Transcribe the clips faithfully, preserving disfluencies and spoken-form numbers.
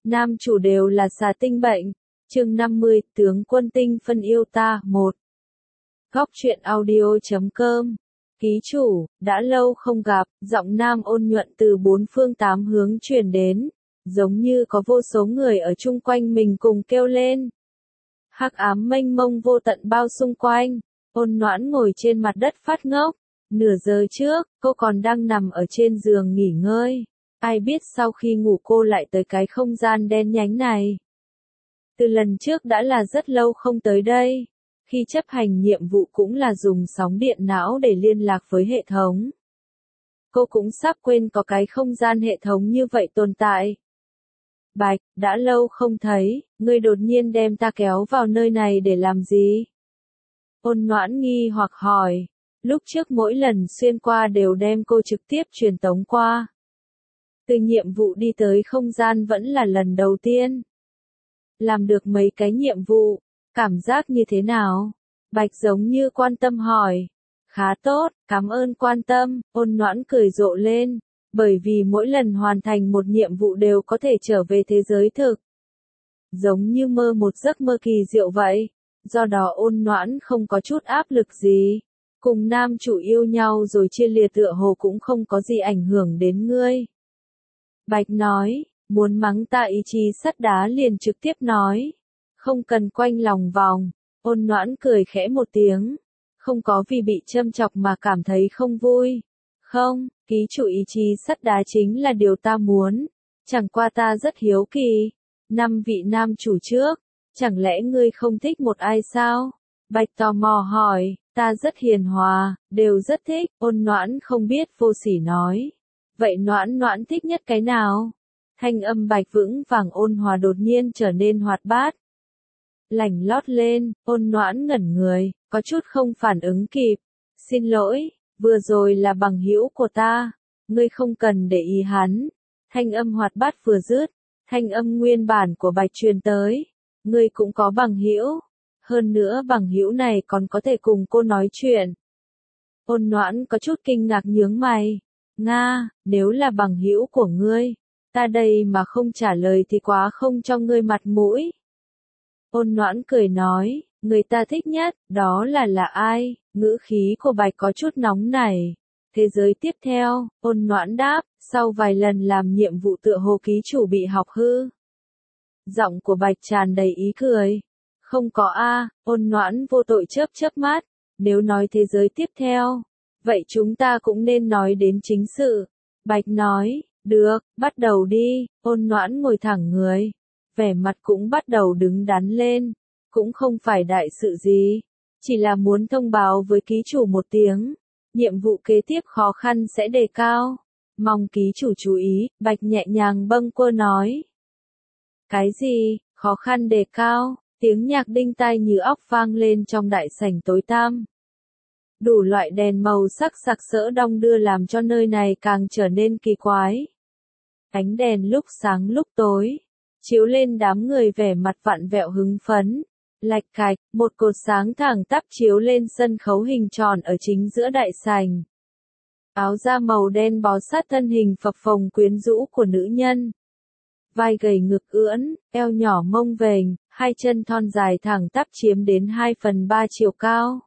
nam chủ đều là xà tinh bệnh. Chương năm mươi, tướng quân tinh phân yêu ta, một. Góc truyện audio chấm com. Ký chủ, đã lâu không gặp, giọng nam ôn nhuận từ bốn phương tám hướng truyền đến, giống như có vô số người ở chung quanh mình cùng kêu lên. Hắc ám mênh mông vô tận bao xung quanh, ôn noãn ngồi trên mặt đất phát ngốc. Nửa giờ trước, cô còn đang nằm ở trên giường nghỉ ngơi. Ai biết sau khi ngủ cô lại tới cái không gian đen nhánh này. Từ lần trước đã là rất lâu không tới đây. Khi chấp hành nhiệm vụ cũng là dùng sóng điện não để liên lạc với hệ thống. Cô cũng sắp quên có cái không gian hệ thống như vậy tồn tại. Bạch, đã lâu không thấy, ngươi đột nhiên đem ta kéo vào nơi này để làm gì? Ôn noãn nghi hoặc hỏi. Lúc trước mỗi lần xuyên qua đều đem cô trực tiếp truyền tống qua. Từ nhiệm vụ đi tới không gian vẫn là lần đầu tiên. Làm được mấy cái nhiệm vụ, cảm giác như thế nào? Bạch giống như quan tâm hỏi. Khá tốt, cảm ơn quan tâm, ôn noãn cười rộ lên, bởi vì mỗi lần hoàn thành một nhiệm vụ đều có thể trở về thế giới thực. Giống như mơ một giấc mơ kỳ diệu vậy, do đó ôn noãn không có chút áp lực gì. Cùng nam chủ yêu nhau rồi chia lìa tựa hồ cũng không có gì ảnh hưởng đến ngươi. Bạch nói, muốn mắng ta ý chí sắt đá liền trực tiếp nói. Không cần quanh lòng vòng, ôn noãn cười khẽ một tiếng. Không có vì bị châm chọc mà cảm thấy không vui. Không, ký chủ ý chí sắt đá chính là điều ta muốn. Chẳng qua ta rất hiếu kỳ. Năm vị nam chủ trước, chẳng lẽ ngươi không thích một ai sao? Bạch tò mò hỏi, ta rất hiền hòa, đều rất thích, ôn noãn không biết vô sỉ nói. Vậy noãn noãn thích nhất cái nào? Thanh âm bạch vững vàng ôn hòa đột nhiên trở nên hoạt bát. Lảnh lót lên, ôn noãn ngẩn người, có chút không phản ứng kịp. Xin lỗi, vừa rồi là bằng hữu của ta, ngươi không cần để ý hắn. Thanh âm hoạt bát vừa dứt, thanh âm nguyên bản của bạch truyền tới. Ngươi cũng có bằng hữu. Hơn nữa bằng hữu này còn có thể cùng cô nói chuyện. Ôn noãn có chút kinh ngạc nhướng mày. Nga, nếu là bằng hữu của ngươi, ta đây mà không trả lời thì quá không cho ngươi mặt mũi. Ôn noãn cười nói, người ta thích nhất, đó là là ai? Ngữ khí của Bạch có chút nóng nảy. Thế giới tiếp theo, ôn noãn đáp, sau vài lần làm nhiệm vụ tựa hồ ký chủ bị học hư. Giọng của Bạch tràn đầy ý cười. Không có a, ôn noãn vô tội chớp chớp mắt, nếu nói thế giới tiếp theo, vậy chúng ta cũng nên nói đến chính sự. Bạch nói, được, bắt đầu đi, ôn noãn ngồi thẳng người, vẻ mặt cũng bắt đầu đứng đắn lên, cũng không phải đại sự gì, chỉ là muốn thông báo với ký chủ một tiếng, nhiệm vụ kế tiếp khó khăn sẽ đề cao, mong ký chủ chú ý, Bạch nhẹ nhàng bâng quơ nói. Cái gì, khó khăn đề cao? Tiếng nhạc đinh tai như óc vang lên trong đại sảnh tối tăm. Đủ loại đèn màu sắc sặc sỡ đong đưa làm cho nơi này càng trở nên kỳ quái. Ánh đèn lúc sáng lúc tối, chiếu lên đám người vẻ mặt vặn vẹo hứng phấn. Lạch cạch, một cột sáng thẳng tắp chiếu lên sân khấu hình tròn ở chính giữa đại sảnh. Áo da màu đen bó sát thân hình phập phồng quyến rũ của nữ nhân. Vai gầy ngực ưỡn, eo nhỏ mông vềnh, hai chân thon dài thẳng tắp chiếm đến hai phần ba chiều cao.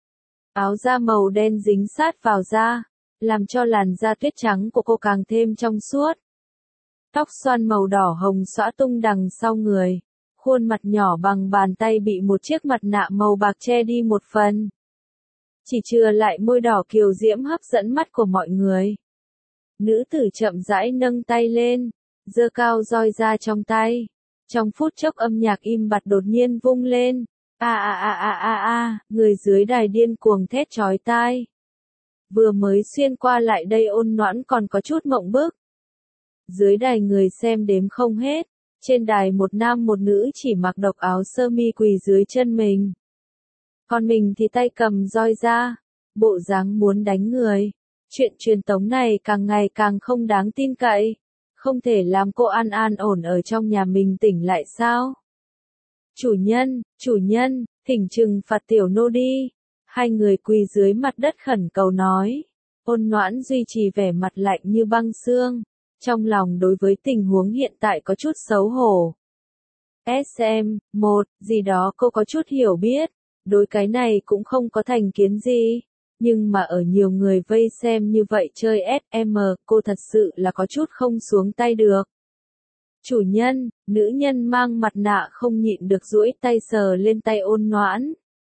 Áo da màu đen dính sát vào da, làm cho làn da tuyết trắng của cô càng thêm trong suốt. Tóc xoăn màu đỏ hồng xõa tung đằng sau người, khuôn mặt nhỏ bằng bàn tay bị một chiếc mặt nạ màu bạc che đi một phần. Chỉ chừa lại môi đỏ kiều diễm hấp dẫn mắt của mọi người. Nữ tử chậm rãi nâng tay lên, giơ cao roi ra trong tay. Trong phút chốc âm nhạc im bặt đột nhiên vung lên. A a a a a a, người dưới đài điên cuồng thét chói tai. Vừa mới xuyên qua lại đây ôn noãn còn có chút mộng bức. Dưới đài người xem đếm không hết. Trên đài một nam một nữ chỉ mặc độc áo sơ mi quỳ dưới chân mình. Còn mình thì tay cầm roi ra. Bộ dáng muốn đánh người. Chuyện truyền tống này càng ngày càng không đáng tin cậy. Không thể làm cô an an ổn ở trong nhà mình tỉnh lại sao? Chủ nhân, chủ nhân, thỉnh trừng phạt tiểu nô đi. Hai người quỳ dưới mặt đất khẩn cầu nói. Ôn noãn duy trì vẻ mặt lạnh như băng xương. trong lòng đối với tình huống hiện tại có chút xấu hổ. ét em, một, gì đó cô có chút hiểu biết, đối cái này cũng không có thành kiến gì, nhưng mà ở nhiều người vây xem như vậy chơi ét em, cô thật sự là có chút không xuống tay được. Chủ nhân, nữ nhân mang mặt nạ không nhịn được duỗi tay sờ lên tay Ôn Noãn.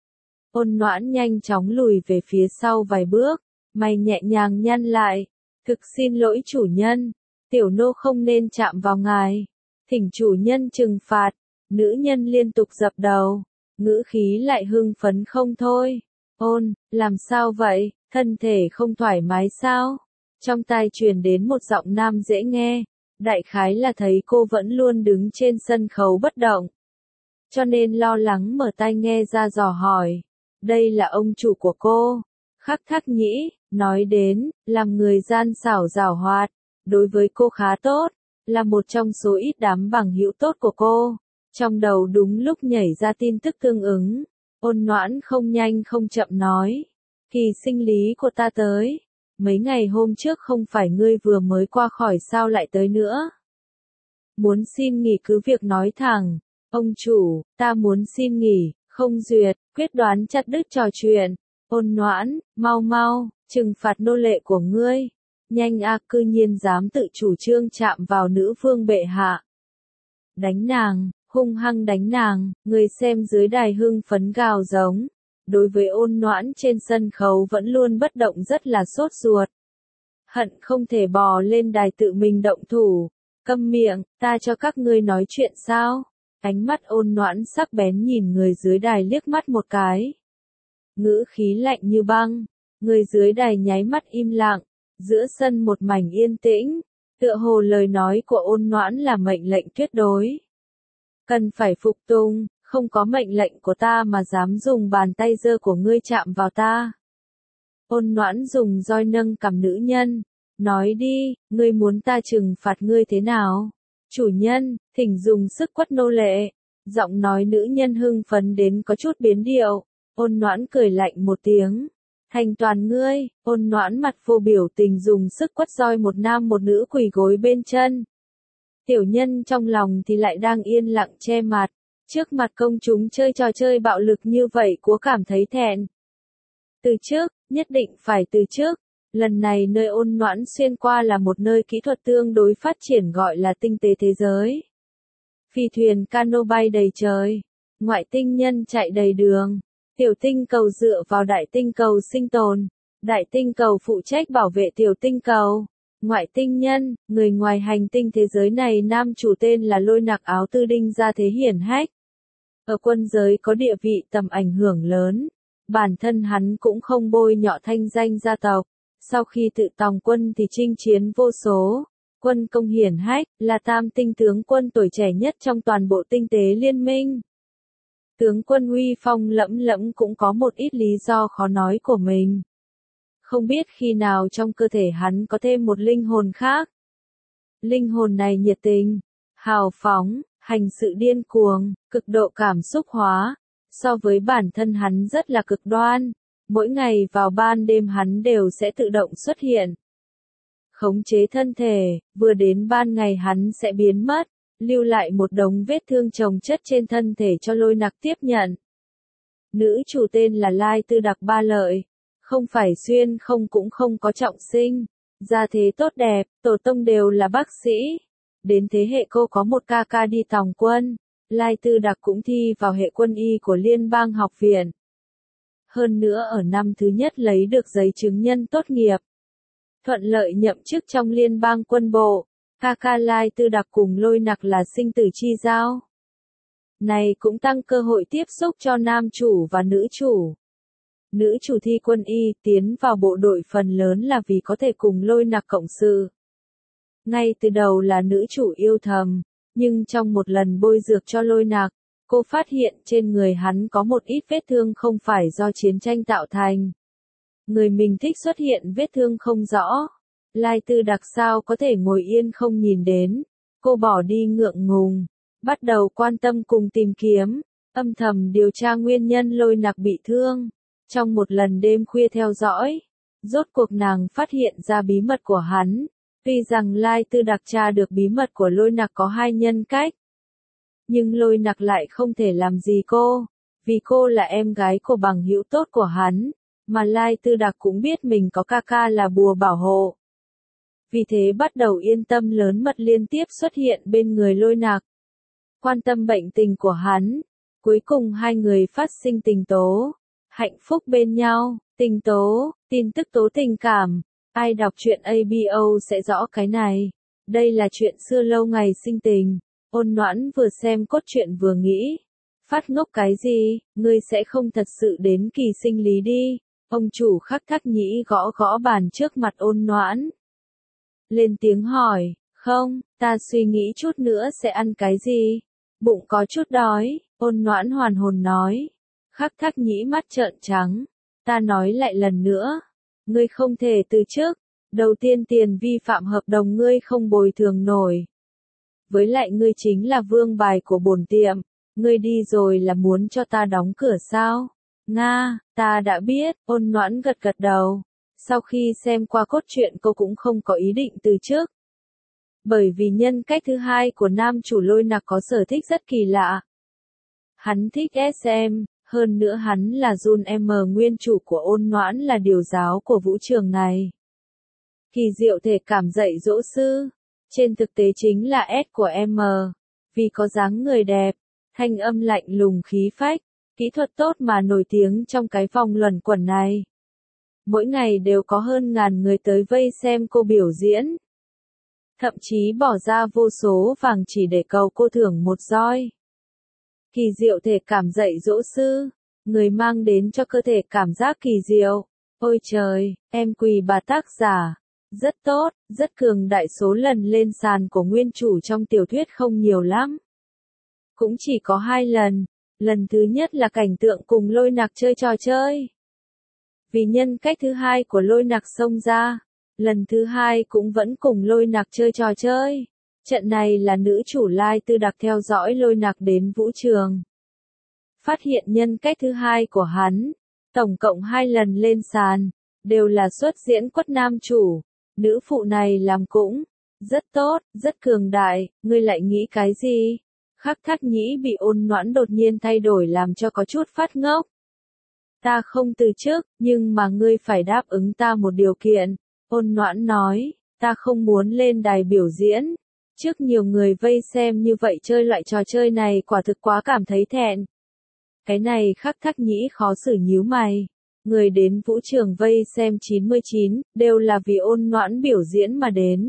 Ôn Noãn nhanh chóng lùi về phía sau vài bước, mày nhẹ nhàng nhăn lại. Thực xin lỗi chủ nhân, tiểu nô không nên chạm vào ngài. Thỉnh chủ nhân trừng phạt. Nữ nhân liên tục dập đầu, ngữ khí lại hưng phấn không thôi. Ôn, làm sao vậy, thân thể không thoải mái sao? Trong tai truyền đến một giọng nam dễ nghe, đại khái là thấy cô vẫn luôn đứng trên sân khấu bất động. Cho nên lo lắng mở tai nghe ra dò hỏi. Đây là ông chủ của cô. Khắc Thác Nhĩ, nói đến, làm người gian xảo giảo hoạt, đối với cô khá tốt, là một trong số ít đám bằng hữu tốt của cô. Trong đầu đúng lúc nhảy ra tin tức tương ứng, Ôn Noãn không nhanh không chậm nói. Kỳ sinh lý của ta tới. Mấy ngày hôm trước không phải ngươi vừa mới qua khỏi sao lại tới nữa. Muốn xin nghỉ cứ việc nói thẳng. Ông chủ, ta muốn xin nghỉ, không duyệt, quyết đoán chặt đứt trò chuyện. Ôn Noãn, mau mau, trừng phạt nô lệ của ngươi. Nhanh a, cư nhiên dám tự chủ trương chạm vào nữ vương bệ hạ. Đánh nàng, hung hăng đánh nàng, người xem dưới đài hưng phấn gào giống. Đối với Ôn Noãn trên sân khấu vẫn luôn bất động rất là sốt ruột. Hận không thể bò lên đài tự mình động thủ. Câm miệng, ta cho các ngươi nói chuyện sao? Ánh mắt Ôn Noãn sắc bén nhìn người dưới đài liếc mắt một cái. Ngữ khí lạnh như băng, người dưới đài nháy mắt im lặng, giữa sân một mảnh yên tĩnh, tựa hồ lời nói của Ôn Noãn là mệnh lệnh tuyệt đối. Cần phải phục tùng, không có mệnh lệnh của ta mà dám dùng bàn tay giơ của ngươi chạm vào ta. Ôn Noãn dùng roi nâng cằm nữ nhân, nói đi, ngươi muốn ta trừng phạt ngươi thế nào? Chủ nhân, thỉnh dùng sức quất nô lệ. Giọng nói nữ nhân hưng phấn đến có chút biến điệu. Ôn Noãn cười lạnh một tiếng. Thành toàn ngươi. Ôn Noãn mặt vô biểu tình dùng sức quất roi một nam một nữ quỳ gối bên chân. Tiểu nhân trong lòng thì lại đang yên lặng che mặt. Trước mặt công chúng chơi trò chơi bạo lực như vậy cố cảm thấy thẹn. Từ trước, nhất định phải từ trước. Lần này nơi Ôn Noãn xuyên qua là một nơi kỹ thuật tương đối phát triển gọi là tinh tế thế giới. Phi thuyền cano bay đầy trời, ngoại tinh nhân chạy đầy đường, tiểu tinh cầu dựa vào đại tinh cầu sinh tồn, đại tinh cầu phụ trách bảo vệ tiểu tinh cầu. Ngoại tinh nhân, người ngoài hành tinh thế giới này nam chủ tên là Lôi Nặc áo tư đinh gia thế hiển hách. Ở quân giới có địa vị tầm ảnh hưởng lớn, bản thân hắn cũng không bôi nhọ thanh danh gia tộc. Sau khi tự tòng quân thì chinh chiến vô số, quân công hiển hách, là tam tinh tướng quân tuổi trẻ nhất trong toàn bộ tinh tế liên minh. Tướng quân uy phong lẫm lẫm cũng có một ít lý do khó nói của mình. Không biết khi nào trong cơ thể hắn có thêm một linh hồn khác. Linh hồn này nhiệt tình, hào phóng, hành sự điên cuồng, cực độ cảm xúc hóa, so với bản thân hắn rất là cực đoan. Mỗi ngày vào ban đêm hắn đều sẽ tự động xuất hiện. Khống chế thân thể, vừa đến ban ngày hắn sẽ biến mất, lưu lại một đống vết thương chồng chất trên thân thể cho Lôi Nặc tiếp nhận. Nữ chủ tên là Lai Tư Đặc Ba Lợi, không phải xuyên không cũng không có trọng sinh, gia thế tốt đẹp, tổ tông đều là bác sĩ. Đến thế hệ cô có một ca ca đi tòng quân, Lai Tư Đặc cũng thi vào hệ quân y của Liên bang học viện. Hơn nữa ở năm thứ nhất lấy được giấy chứng nhân tốt nghiệp. Thuận lợi nhậm chức trong liên bang quân bộ, ca ca Lai Tư Đặc cùng Lôi Nặc là sinh tử chi giao. Này cũng tăng cơ hội tiếp xúc cho nam chủ và nữ chủ. Nữ chủ thi quân y tiến vào bộ đội phần lớn là vì có thể cùng Lôi Nặc cộng sự. Ngay từ đầu là nữ chủ yêu thầm, nhưng trong một lần bôi dược cho Lôi Nặc, cô phát hiện trên người hắn có một ít vết thương không phải do chiến tranh tạo thành. Người mình thích xuất hiện vết thương không rõ. Lai Tư Đặc sao có thể ngồi yên không nhìn đến. Cô bỏ đi ngượng ngùng, bắt đầu quan tâm cùng tìm kiếm, âm thầm điều tra nguyên nhân Lôi Nặc bị thương. Trong một lần đêm khuya theo dõi, rốt cuộc nàng phát hiện ra bí mật của hắn. Tuy rằng Lai Tư Đặc tra được bí mật của Lôi Nặc có hai nhân cách, nhưng Lôi Nặc lại không thể làm gì cô, vì cô là em gái của bằng hữu tốt của hắn, mà Lai Tư Đặc cũng biết mình có ca ca là bùa bảo hộ. Vì thế bắt đầu yên tâm lớn mật liên tiếp xuất hiện bên người Lôi Nặc, quan tâm bệnh tình của hắn. Cuối cùng hai người phát sinh tình tố, hạnh phúc bên nhau. Tình tố, tin tức tố tình cảm. Ai đọc truyện a bê o sẽ rõ cái này. Đây là chuyện xưa lâu ngày sinh tình. Ôn Noãn vừa xem cốt truyện vừa nghĩ. Phát ngốc cái gì, ngươi sẽ không thật sự đến kỳ sinh lý đi. Ông chủ Khắc Thác Nhĩ gõ gõ bàn trước mặt Ôn Noãn. Lên tiếng hỏi, không, ta suy nghĩ chút nữa sẽ ăn cái gì. Bụng có chút đói, Ôn Noãn hoàn hồn nói. Khắc Thác Nhĩ mắt trợn trắng. Ta nói lại lần nữa. Ngươi không thể từ chức. Đầu tiên tiền vi phạm hợp đồng ngươi không bồi thường nổi. Với lại ngươi chính là vương bài của bổn tiệm. Ngươi đi rồi là muốn cho ta đóng cửa sao? Nga, ta đã biết, Ôn Noãn gật gật đầu. Sau khi xem qua cốt truyện cô cũng không có ý định từ chức. Bởi vì nhân cách thứ hai của nam chủ Lôi Nặc có sở thích rất kỳ lạ. Hắn thích ét em, hơn nữa hắn là Jun M nguyên chủ của Ôn Noãn là điều giáo của vũ trường này. Kỳ diệu thể cảm dạy dỗ sư, trên thực tế chính là S của M, vì có dáng người đẹp, thanh âm lạnh lùng khí phách, kỹ thuật tốt mà nổi tiếng trong cái vòng luẩn quẩn này. Mỗi ngày đều có hơn ngàn người tới vây xem cô biểu diễn. Thậm chí bỏ ra vô số vàng chỉ để cầu cô thưởng một roi. Kỳ diệu thể cảm dạy dỗ sư, người mang đến cho cơ thể cảm giác kỳ diệu. Ôi trời, em quỳ bà tác giả. Rất tốt, rất cường đại, số lần lên sàn của nguyên chủ trong tiểu thuyết không nhiều lắm. Cũng chỉ có hai lần. Lần thứ nhất là cảnh tượng cùng Lôi Nặc chơi trò chơi. Vì nhân cách thứ hai của Lôi Nặc xông ra. Lần thứ hai cũng vẫn cùng Lôi Nặc chơi trò chơi. Trận này là nữ chủ Lai Tư Đặc theo dõi Lôi Nặc đến vũ trường. Phát hiện nhân cách thứ hai của hắn. Tổng cộng hai lần lên sàn. Đều là xuất diễn quất nam chủ. Nữ phụ này làm cũng rất tốt, rất cường đại. Ngươi lại nghĩ cái gì? Khắc Thác Nhĩ bị Ôn Noãn đột nhiên thay đổi làm cho có chút phát ngốc. Ta không từ chức, nhưng mà ngươi phải đáp ứng ta một điều kiện. Ôn Noãn nói, ta không muốn lên đài biểu diễn. Trước nhiều người vây xem như vậy chơi loại trò chơi này quả thực quá cảm thấy thẹn. Cái này Khắc Thác Nhĩ khó xử nhíu mày. Người đến vũ trường vây xem chín mươi chín, đều là vì Ôn Noãn biểu diễn mà đến.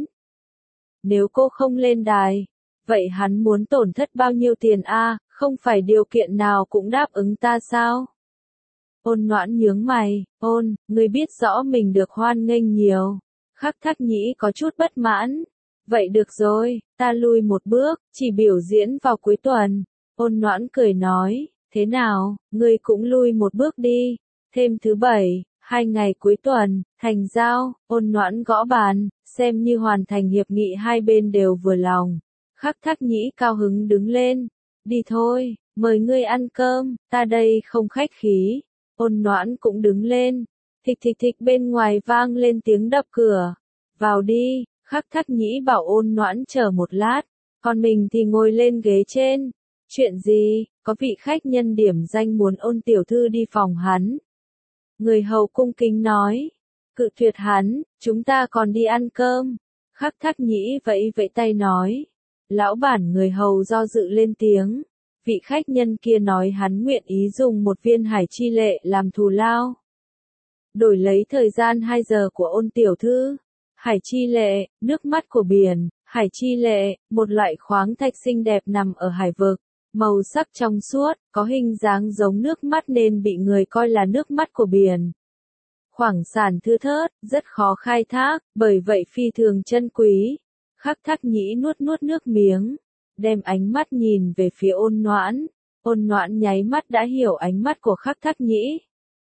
Nếu cô không lên đài, vậy hắn muốn tổn thất bao nhiêu tiền a? À, không phải điều kiện nào cũng đáp ứng ta sao? Ôn Noãn nhướng mày, Ôn, ngươi biết rõ mình được hoan nghênh nhiều. Khắc Thác Nhĩ có chút bất mãn. Vậy được rồi, ta lui một bước, chỉ biểu diễn vào cuối tuần. Ôn Noãn cười nói, thế nào, ngươi cũng lui một bước đi. Thêm thứ bảy, hai ngày cuối tuần, thành giao. Ôn Noãn gõ bàn, xem như hoàn thành hiệp nghị hai bên đều vừa lòng. Khắc Thác Nhĩ cao hứng đứng lên. Đi thôi, mời ngươi ăn cơm, ta đây không khách khí. Ôn Noãn cũng đứng lên. Thịch thịch thịch bên ngoài vang lên tiếng đập cửa. Vào đi, Khắc Thác Nhĩ bảo Ôn Noãn chờ một lát. Còn mình thì ngồi lên ghế trên. Chuyện gì, có vị khách nhân điểm danh muốn Ôn tiểu thư đi phòng hắn. Người hầu cung kính nói. Cự tuyệt hắn, chúng ta còn đi ăn cơm. Khắc Thác Nhĩ vẫy vẫy tay nói. Lão bản người hầu do dự lên tiếng. Vị khách nhân kia nói hắn nguyện ý dùng một viên hải chi lệ làm thù lao. Đổi lấy thời gian hai giờ của Ôn tiểu thư. Hải chi lệ, nước mắt của biển. Hải chi lệ, một loại khoáng thạch xinh đẹp nằm ở hải vực. Màu sắc trong suốt, có hình dáng giống nước mắt nên bị người coi là nước mắt của biển. Khoáng sản thưa thớt, rất khó khai thác, bởi vậy phi thường chân quý. Khắc Thác Nhĩ nuốt nuốt nước miếng, đem ánh mắt nhìn về phía Ôn Noãn. Ôn Noãn nháy mắt đã hiểu ánh mắt của Khắc Thác Nhĩ.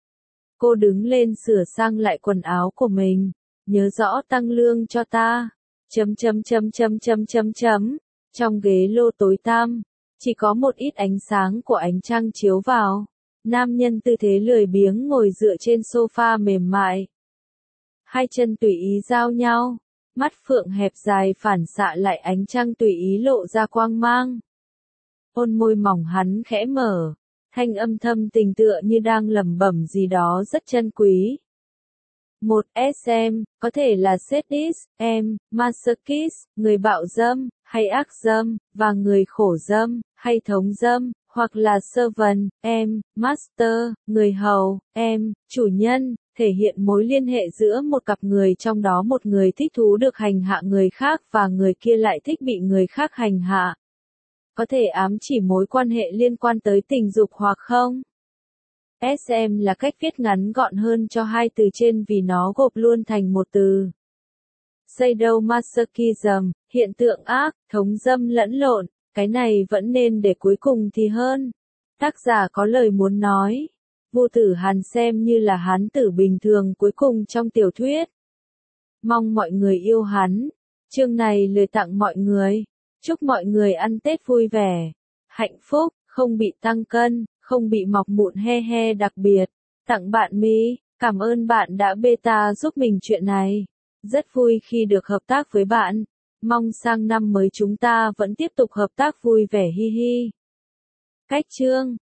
Cô đứng lên sửa sang lại quần áo của mình, nhớ rõ tăng lương cho ta. Chấm chấm chấm chấm chấm chấm chấm. Trong ghế lô tối tăm, chỉ có một ít ánh sáng của ánh trăng chiếu vào. Nam nhân tư thế lười biếng ngồi dựa trên sofa mềm mại. Hai chân tùy ý giao nhau. Mắt phượng hẹp dài phản xạ lại ánh trăng tùy ý lộ ra quang mang. Hôn môi mỏng hắn khẽ mở, thanh âm thâm tình tựa như đang lẩm bẩm gì đó rất chân quý. Một ét em, có thể là sadist, em, masochist, người bạo dâm, hay ác dâm, và người khổ dâm, hay thống dâm, hoặc là servant, em, master, người hầu, em, chủ nhân, thể hiện mối liên hệ giữa một cặp người trong đó một người thích thú được hành hạ người khác và người kia lại thích bị người khác hành hạ. Có thể ám chỉ mối quan hệ liên quan tới tình dục hoặc không. ét em là cách viết ngắn gọn hơn cho hai từ trên vì nó gộp luôn thành một từ. Sadomasochism, hiện tượng ác, thống dâm lẫn lộn, cái này vẫn nên để cuối cùng thì hơn. Tác giả có lời muốn nói. Vô Tử Hàn xem như là hán tử bình thường cuối cùng trong tiểu thuyết. Mong mọi người yêu hắn. Chương này lời tặng mọi người. Chúc mọi người ăn Tết vui vẻ, hạnh phúc, không bị tăng cân, không bị mọc mụn he he đặc biệt. Tặng bạn Mi, cảm ơn bạn đã beta giúp mình chuyện này. Rất vui khi được hợp tác với bạn. Mong sang năm mới chúng ta vẫn tiếp tục hợp tác vui vẻ hi hi. Cách chương